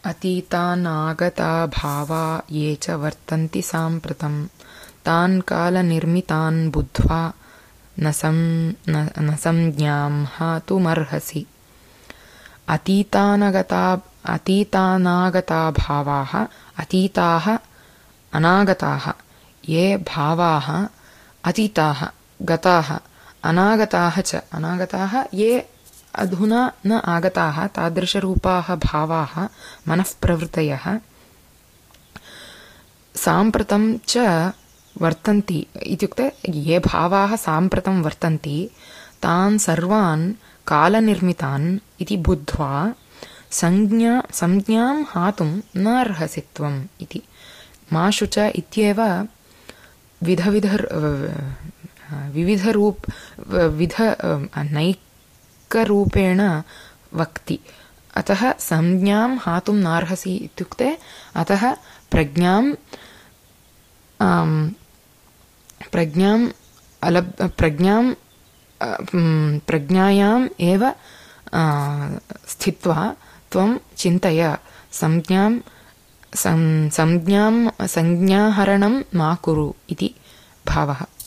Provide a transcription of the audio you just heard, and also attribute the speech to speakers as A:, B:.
A: अतीतानागता भावा ये च वर्तन्ति साम्प्रतं तान् कालनिर्मितान् बुद्ध्वा न संज्ञां हातुमर्हसि। अतीतानागता भावाः अतीताः अनागताः ये भावाः अतीताः गताः अनागताः च अनागताः ये अधुना न आगताः तादृशरूपाः भावाः मनःप्रवृत्तयः साम्प्रतं च वर्तन्ति इत्युक्ते ये भावाः साम्प्रतं वर्तन्ति तान् सर्वान् कालनिर्मितान् इति बुद्ध्वा संज्ञां हातुं न अर्हसि त्वम् इति। माशु च इत्येव नैकरूपेण वक्ति। अतः संज्ञां हातुं नार्हसि इत्युक्ते अतः प्रज्ञायाम् एव स्थित्वा त्वं चिन्तय संज्ञाहरणं मा कुरु इति भावः।